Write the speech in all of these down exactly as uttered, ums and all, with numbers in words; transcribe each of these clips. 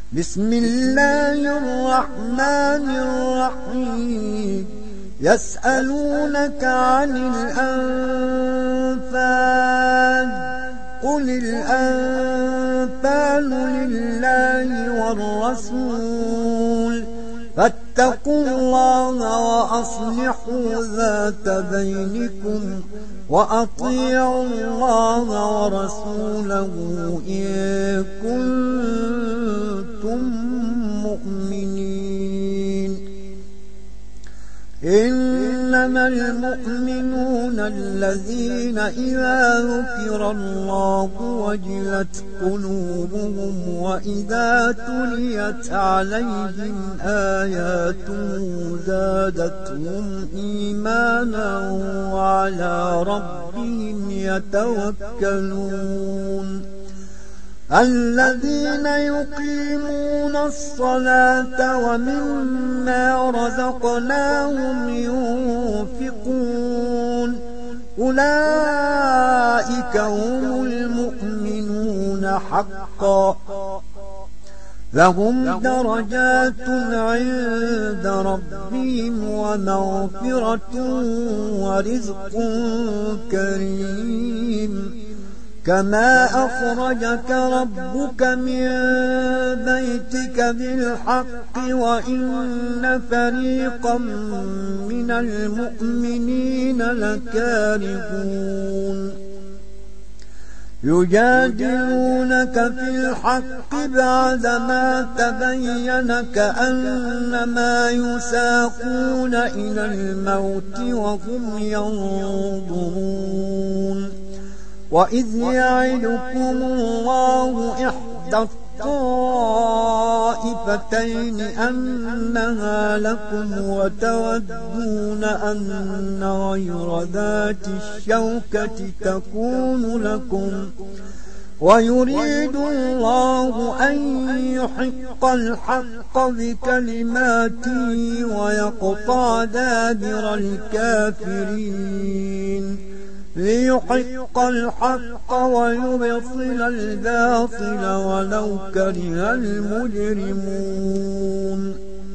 بسم الله الرحمن الرحيم يسألونك عن الأنفال قل الأنفال لله والرسول فاتقوا الله وأصلحوا ذات بينكم وأطيعوا الله ورسوله إن كنتم مؤمنين. إنما المؤمنون الذين إذا ذكر الله وجلت قلوبهم وإذا تليت عليهم آياته زادتهم إيمانا وعلى ربهم يتوكلون. الذين يقيمون الصلاة ومما رزقناهم ينفقون أولئك هم المؤمنون حقا لهم درجات عند ربهم ومغفرة ورزق كريم. كما أخرجك ربك من بيتك بالحق وإن فريقا من المؤمنين لكارهون. يجادلونك في الحق بعدما تبين كأنما يساقون إلى الموت وهم ينظرون. وإذ يعدكم الله إحدى الطائفتين أنها لكم وتودون أن غير ذات الشوكة تكون لكم ويريد الله أن يحق الحق بكلماته ويقطع دابر الكافرين ليحق الحق ويبطل الباطل ولو كره المجرمون.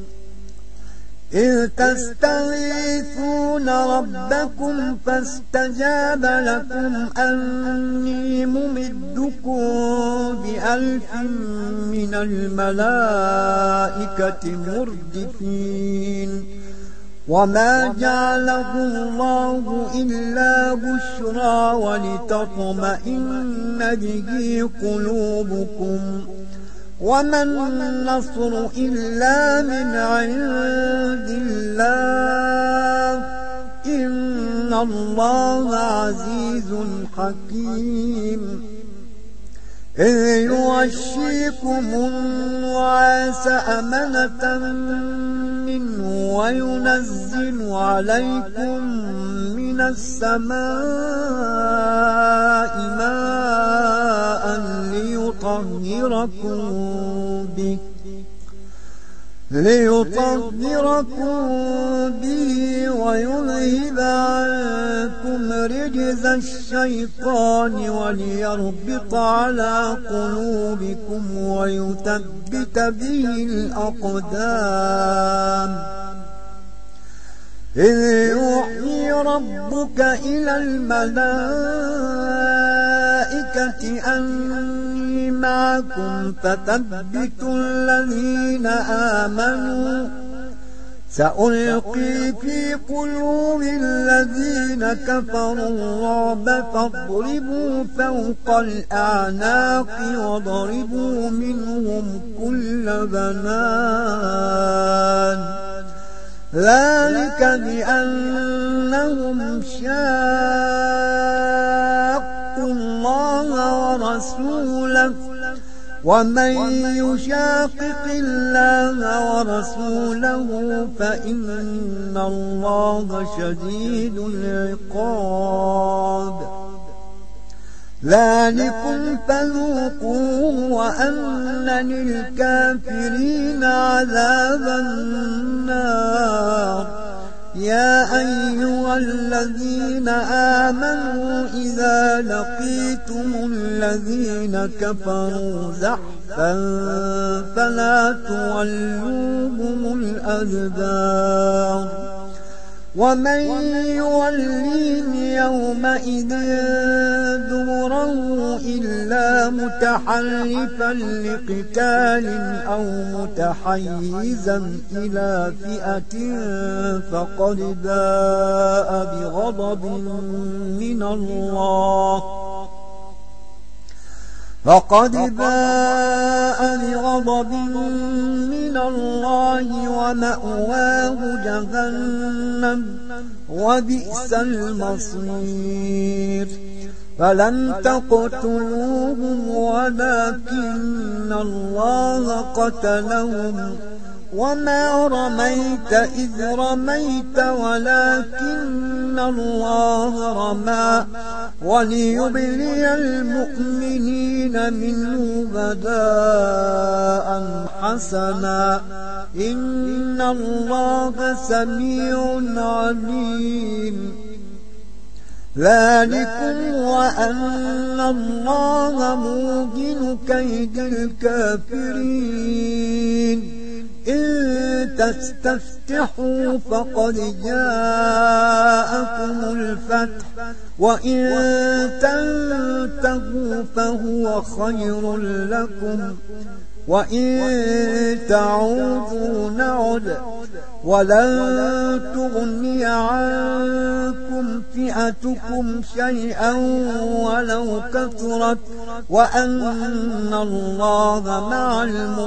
إذ تستغيثون ربكم فاستجاب لكم أني ممدكم بألف من الملائكة مردفين. وما جعله الله إلا بشرى ولتطمئن به قلوبكم وما النصر إلا من عند الله إن الله عزيز حكيم. إذ يغشيكم النعاس أمنة منه وينزل عليكم من السماء ماء ليطهركم به ليطهركم به ويذهب عنكم رجز الشيطان وليربط على قلوبكم ويثبت به الأقدام. إذ يوحي ربك إلى الملائكة أني معكم فثبتوا الذين آمنوا سألقي في قلوب الذين كفروا الرعب فاضربوا فوق الأعناق وضربوا منهم كل بنان ذلك بأنهم شاقوا الله ورسوله ومن يشاقق الله ورسوله فإن الله شديد العقاب. ذلكم فذوقوه وأن للكافرين عذاب النار. يا أيها الذين آمنوا إذا لقيتم الذين كفروا زحفا فلا تولوهم الأدبار ومن يوليهم يومئذ دبره إلا متحرفا لقتال أو متحيزا إلى فئة فقد باء بغضب من الله فقد باء بغضب من الله ومأواه جهنم وبئس المصير فلم تقتلوهم ولكن الله قتلهم وما رميت إذ رميت ولكن الله رمى وليبلي المؤمنين منه بداء حسنا إن الله سميع عليم ذلكم وأن الله موهن كيد الكافرين إن تستفتحوا فقد جاءكم الفتح وإن تنتهوا فهو خير لكم وإن تعودوا نعد ولن تغني عنكم فئتكم شيئا ولو كثرت وأن الله مع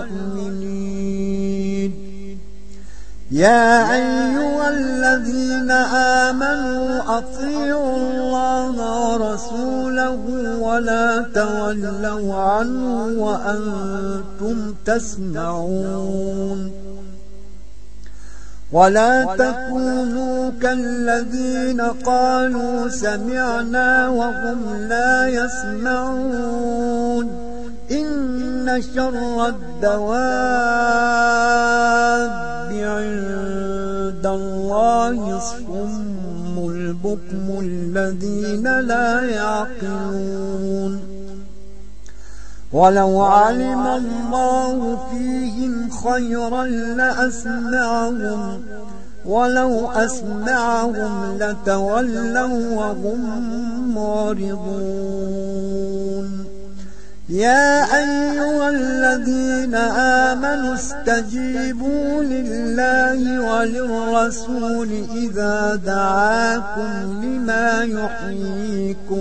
المؤمنين يا أيها الذين آمنوا أطيعوا الله ورسوله ولا تولوا عنه وأنتم تسمعون ولا تكونوا كالذين قالوا سمعنا وهم لا يسمعون إن شر الدواب عند الله الصم البكم الذين لا يعقلون ولو علم الله فيهم خيرا لأسمعهم ولو أسمعهم لتولوا وهم معرضون يا أيها الذين آمنوا استجيبوا لله وللرسول إذا دعاكم لما يحييكم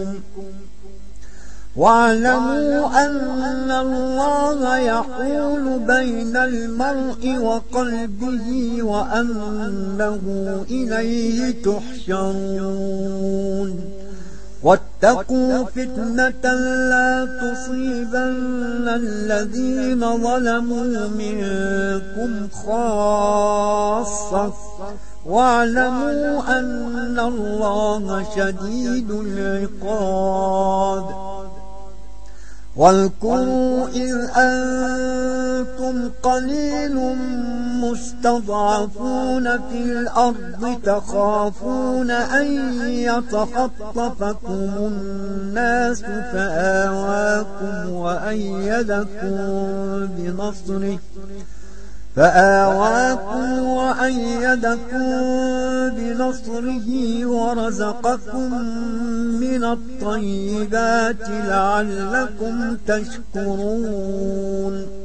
واعلموا أن الله يحول بين المرء وقلبه وأنه إليه تحشرون واتقوا فتنة لا تصيبن الذين ظلموا منكم خاصة واعلموا أن الله شديد العقاب واذكروا إذ أنتم قليل مستضعفون في الأرض تخافون أن يتخطفكم الناس فآواكم وأيدكم بنصره فآواكم وأيدكم بنصره ورزقكم من الطيبات لعلكم تشكرون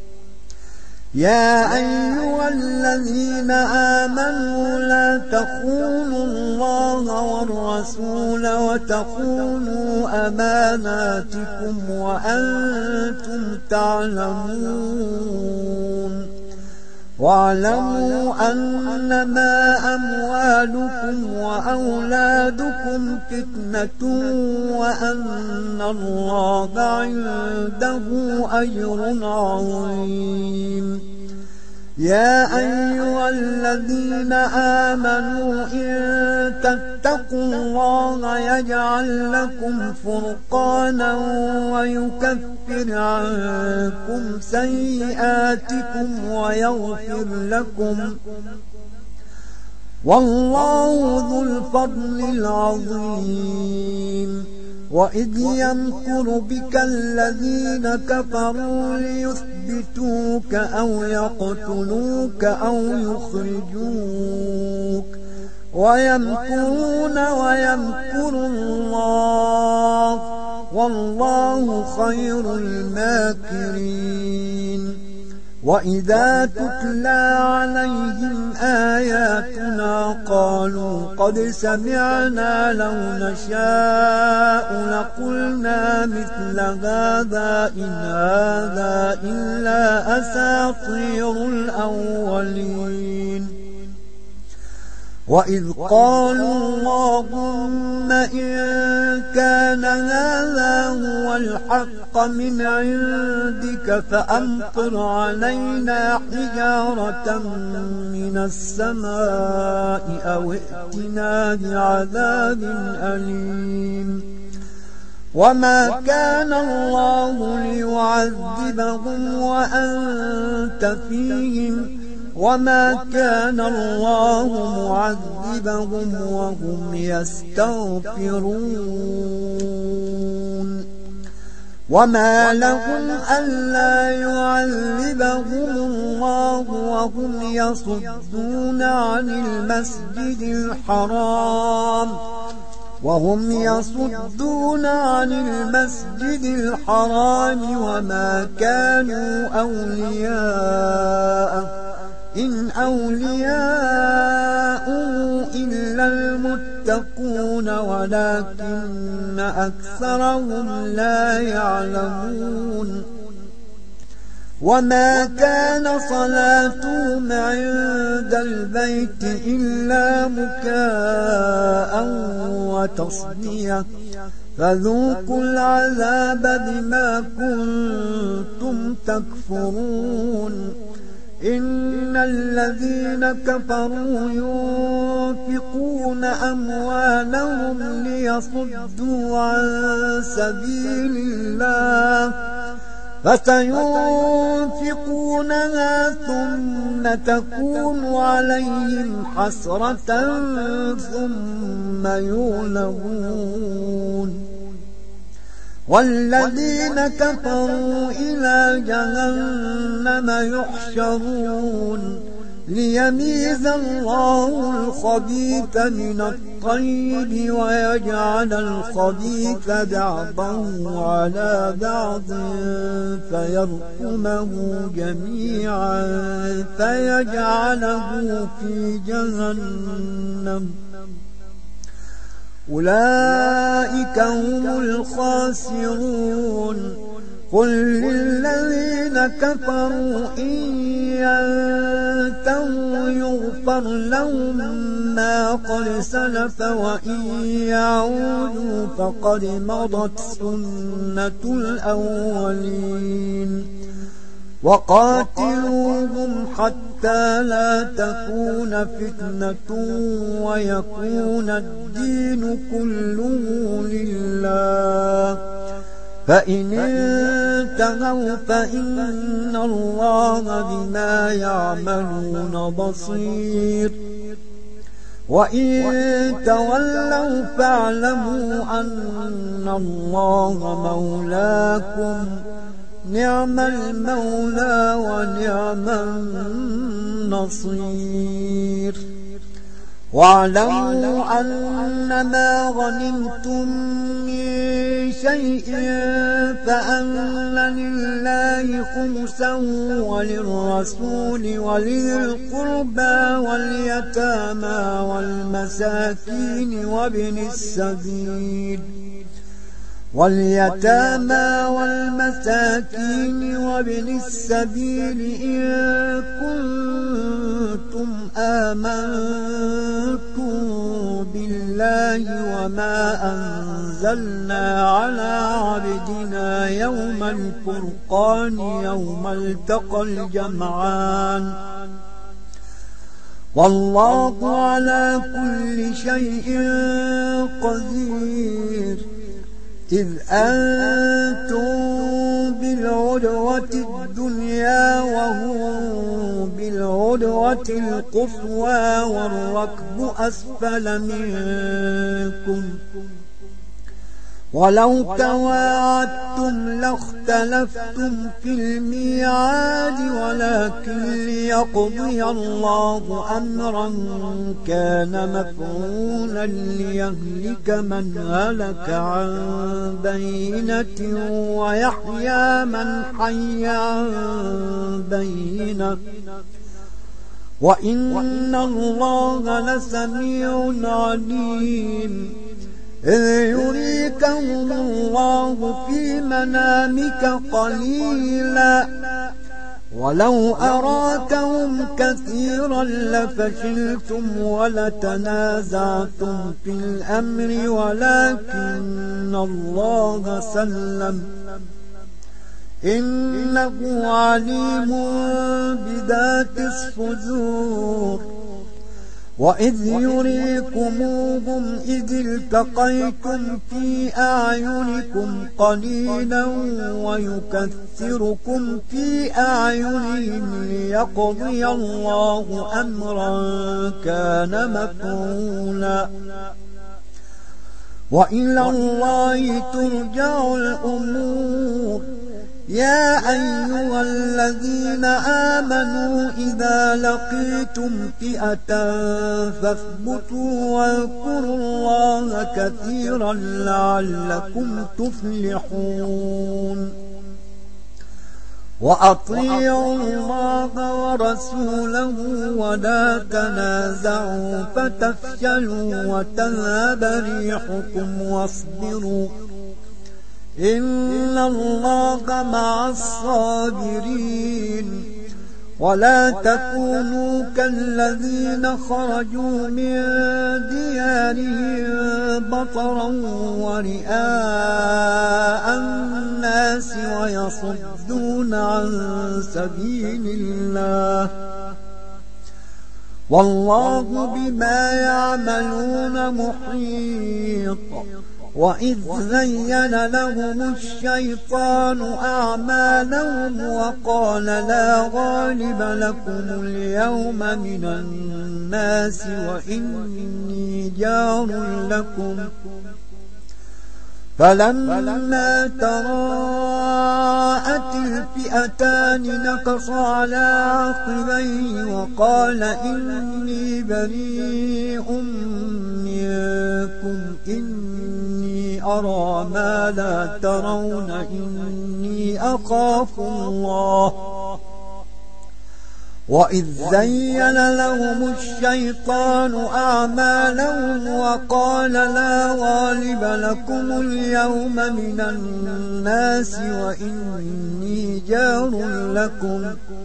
يا أيها الذين آمنوا لا تخونوا الله والرسول وتخونوا أماناتكم وأنتم تعلمون واعلموا أنما أموالكم وأولادكم فتنة وأن الله عنده أجر عظيم يا أيها الذين آمنوا إن تتقوا الله يجعل لكم فرقانا ويكفر عنكم سيئاتكم ويغفر لكم والله ذو الفضل العظيم. وإذ يمكر بك الذين كفروا ليثبتوك أو يقتلوك أو يخرجوك ويمكرون ويمكر الله والله خير الماكرين. وإذا تتلى عليهم آياتنا قالوا قد سمعنا لو نشاء لقلنا مثل هذا إن هذا إلا أساطير الأولين. وإذ قالوا اللهم إن كان هذا هو الحق من عندك فأمطر علينا حجارة من السماء أو ائتنا بعذاب أليم. وما كان الله ليعذبهم وأنت فيهم وما كان الله معذبهم وهم يستغفرون. وما لهم ألا يعذبهم الله وهم يصدون عن المسجد الحرام وهم يصدون عن المسجد الحرام وما كانوا أولياءه إن أولياء إلا المتقون ولكن أكثرهم لا يعلمون. وما كان صلاتهم عند البيت إلا مكاء وتصدية فذوقوا العذاب بما كنتم تكفرون. إن الذين كفروا ينفقون أموالهم ليصدوا عن سبيل الله فسينفقونها ثم تكون عليهم حسرة ثم يغلبون والذين كفروا إلى جهنم يحشرون ليميز الله الخبيث من الطيب ويجعل الخبيث بعضه على بعض فيرقمه جميعا فيجعله في جهنم أولئك هم الخاسرون. قل للذين كفروا إن ينتهوا يغفر لهم ما قد سلف وإن يعودوا فقد مضت سنة الأولين. وقاتلوهم حتى لا تكون فتنة ويكون الدين كله لله فإن انتهوا فإن الله بما يعملون بصير. وإن تولوا فاعلموا أن الله مولاكم نعم المولى ونعم النصير. واعلموا أنما غنمتم من شيء فأن لله خمسه وللرسول ولذي القربى واليتامى والمساكين وابن السبيل واليتامى والمساكين وابن السبيل إن كنتم آمنتم بالله وما أنزلنا على عبدنا يوم الفرقان يوم التقى الجمعان والله على كل شيء قدير. إذ أنتم بالعدوة الدنيا وهم بالعدوة بالعدوة القصوى والركب أسفل منكم ولو تواعدتم لاختلفتم في الميعاد ولكن ليقضي الله أمرا كان مفعولا ليهلك من هلك عن بينة ويحيى من حي عن بينة وإن الله لسميع عليم إذ يريكهم الله في منامك قليلا ولو أراكهم كثيرا لفشلتم ولتنازعتم في الأمر ولكن الله سلم إنه عليم بذات الصدور وإذ يريكموهم إذ التقيتم في أعينكم قليلا ويكثركم في أعينهم ليقضي الله أمرا كان مفعولا وإلى الله ترجع الأمور يا أيها الذين آمنوا إذا لقيتم فئة فاثبتوا واذكروا الله كثيرا لعلكم تفلحون وأطيعوا الله ورسوله ولا تنازعوا فتفشلوا وتذهب ريحكم واصبروا إن الله مع الصابرين ولا تكونوا كالذين خرجوا من ديارهم بطرا ورئاء الناس ويصدون عن سبيل الله والله بما يعملون محيط وإذ زين لهم الشيطان أعمالهم وقال لا غالب لكم اليوم من الناس وإني جار لكم فلما تراءت الفئتان نكص على عقبيه وقال إني بريء منكم إني أرى ما لا ترون إني أخاف الله وإذ زين لهم الشيطان أعمالهم وقال لا غالب لكم اليوم من الناس وإني جار لكم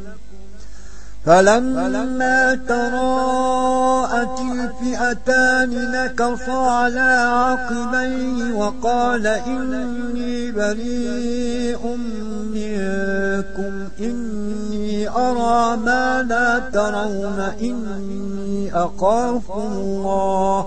فلما تراءت الفئتان نكص على عقبيه وقال إني بريء منكم إني أرى ما لا ترون إني أخاف الله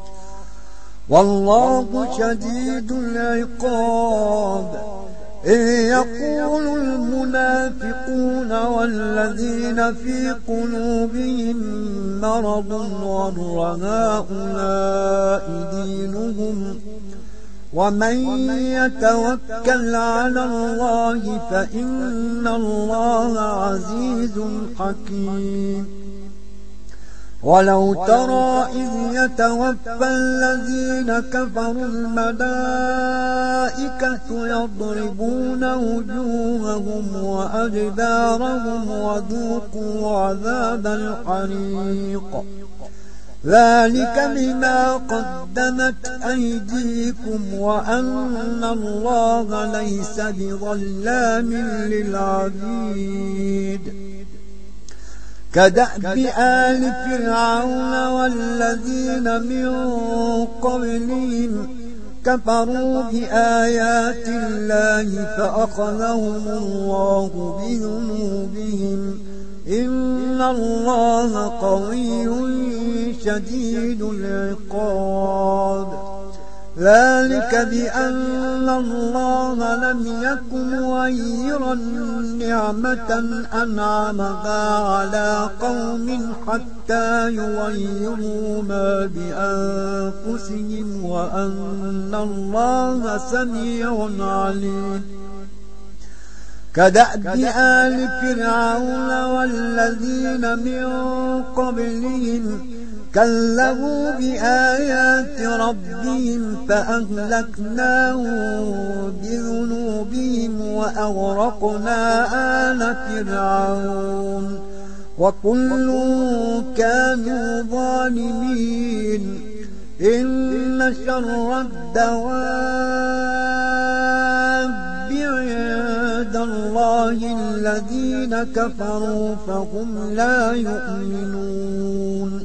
والله شديد العقاب إذ يقول المنافقون والذين في قلوبهم مرض غر هؤلاء دينهم ومن يتوكل على الله فإن الله عزيز حكيم ولو ترى إذ يتوفى الذين كفروا الملائكة يضربون وجوههم وأدبارهم وذوقوا عذاب الحريق ذلك بما قدمت أيديكم وأن الله ليس بظلام للعبيد كدأب آل فرعون والذين من قبلهم كفروا بآيات الله فأخذهم الله بذنوبهم إن الله قوي شديد العقاب ذلك بأن الله لم يكن مغيرا نعمة أنعمها على قوم حتى يغيروا ما بأنفسهم وأن الله سميع عليم كدأب آل فرعون والذين من قبلهم كذبوا بآيات ربهم فأهلكناهم بذنوبهم وأغرقنا آل فرعون وكل كانوا ظالمين إن شر الدواب عند الله الذين كفروا فهم لا يؤمنون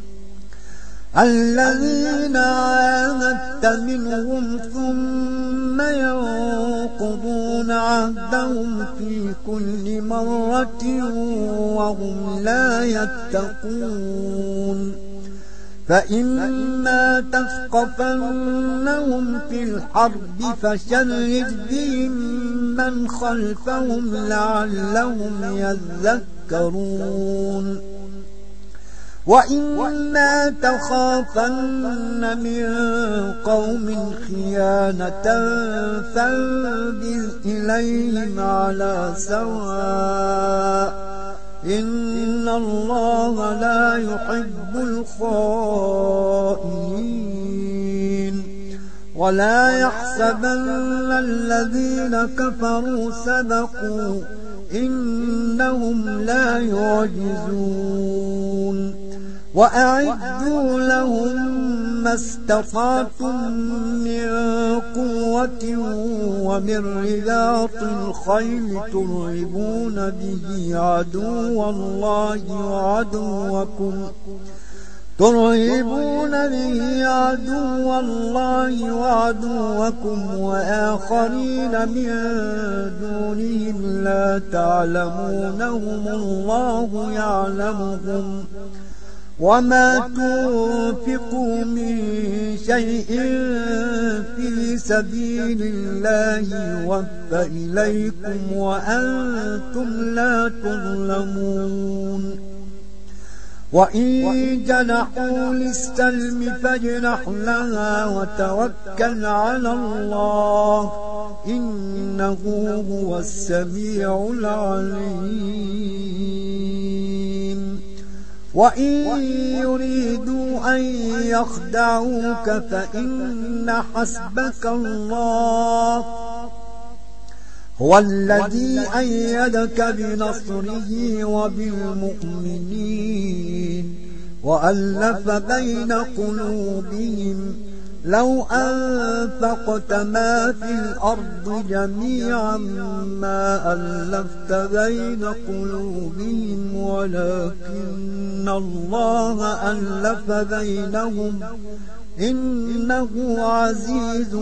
الذين عاهدت منهم ثم ينقضون عهدهم في كل مرة وهم لا يتقون فإما تثقفنهم في الحرب فشرد بهم من خلفهم لعلهم يذكرون وإما تخافن من قوم خيانة فانبذ إليهم على سواء إن الله لا يحب الخائنين ولا يحسبن الذين كفروا سبقوا إنهم لا يعجزون وأعدوا لهم ما استطعتم من قوة ومن رباط الخيل ترهبون به عدو الله وعدوكم ترهبون به عدو الله وعدوكم وآخرين من دونهم لا تعلمونهم الله يعلمهم وما تنفقوا من شيء في سبيل الله يوفى إليكم وأنتم لا تظلمون وإن جنحوا للسلم فاجنح لها وتوكل على الله إنه هو السميع العليم وإن يريدوا أن يخدعوك فإن حسبك الله هو الذي أيدك بنصره وبالمؤمنين وألف بين قلوبهم لو أنفقت ما في الأرض جميعا ما ألفت بين قلوبهم ولكن الله ألف بينهم إنه عزيز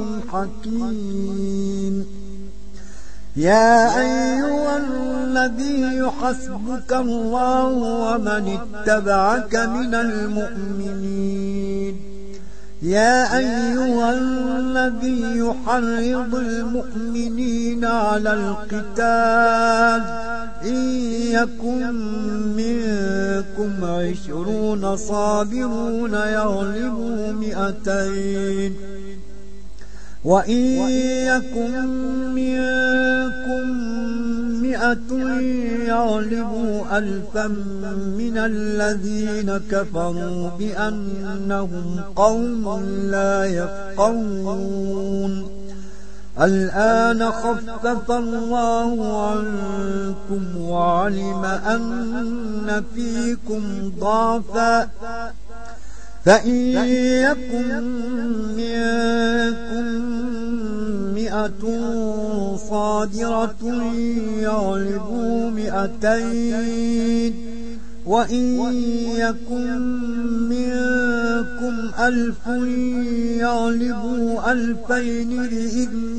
حكيم يا أيها النبي حسبك الله ومن اتبعك من المؤمنين يا أيها النبي حرض المؤمنين على القتال إن يكن منكم عشرون صابرون يغلبوا مئتين وإن يكن منكم مئة يغلبوا ألفا من الذين كفروا بأنهم قوم لا يفقهون الآن خفف الله عنكم وعلم أن فيكم ضعفا فإن يكن منكم مئة صابرة يغلبوا مئتين وإن يكن منكم ألف يغلبوا ألفين بإذن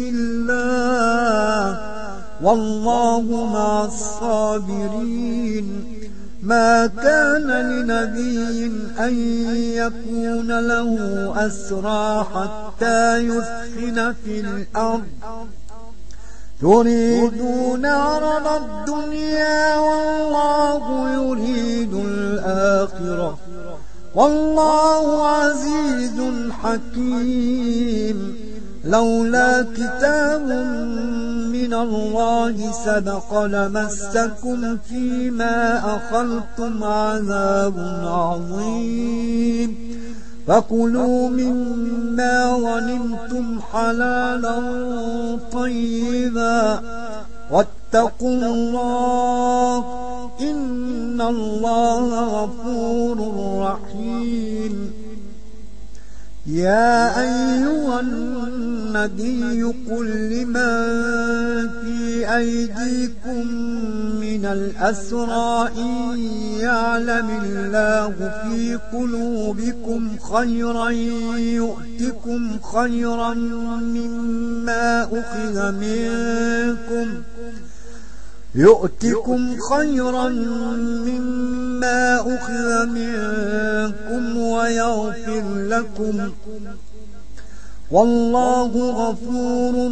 الله والله مع الصابرين ما كان لنبي أن يكون له أسرى حتى يثخن في الأرض تريدون عرض الدنيا والله يريد الآخرة والله عزيز حكيم لولا كتاب من الله سبق لمسكم فيما أخذتم عذاب عظيم فكلوا مما غنمتم حلالا طيبا واتقوا الله إن الله غفور رحيم يا أيها النبي قل لمن في أيديكم من الأسرى إن يعلم الله في قلوبكم خيرا يؤتكم خيرا مما أخذ منكم يؤتكم خيرا مما أخذ منكم ويغفر لكم والله غفور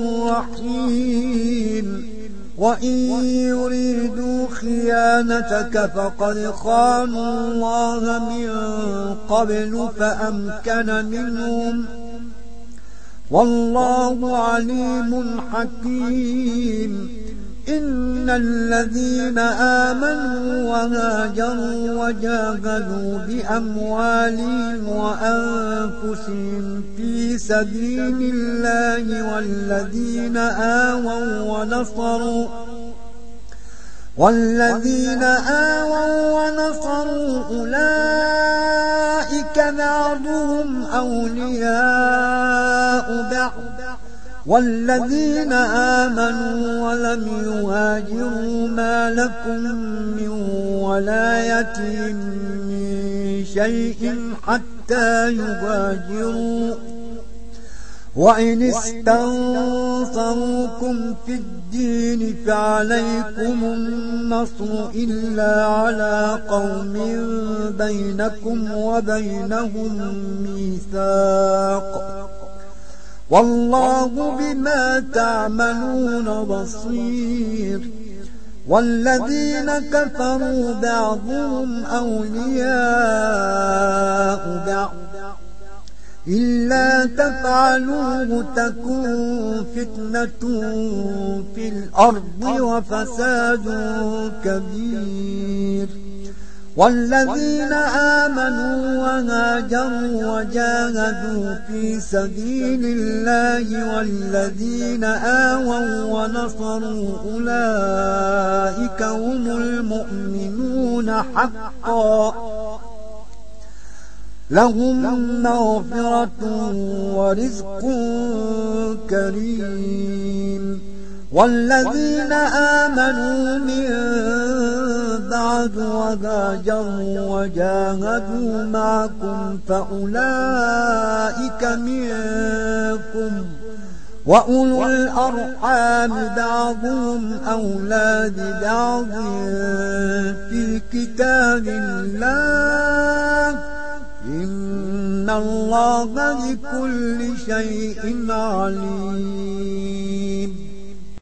رحيم وإن يريدوا خيانتك فقد خانوا الله من قبل فأمكن منهم والله عليم حكيم إن الذين آمنوا وهاجروا وجاهدوا بأموالهم وأنفسهم في سبيل الله والذين آووا ونصروا والذين آووا ونصروا أولئك بعضهم أولياء بعض والذين آمنوا ولم يهاجروا ما لكم من ولايتهم من شيء حتى يهاجروا وإن استنصروكم في الدين فعليكم النصر إلا على قوم بينكم وبينهم ميثاق والله بما تعملون بصير والذين كفروا بعضهم أولياء بعض إلا تفعلوه تكون فتنة في الأرض وفساد كبير والذين آمنوا وهاجروا وجاهدوا في سبيل الله والذين آووا ونصروا أولئك هم المؤمنون حقا لهم مغفرة ورزق كريم والذين آمنوا من بعد وهاجروا وجاهدوا معكم فأولئك منكم وأولو الأرحام بعضهم أولى ببعض في كتاب الله إن الله بكل شيء عليم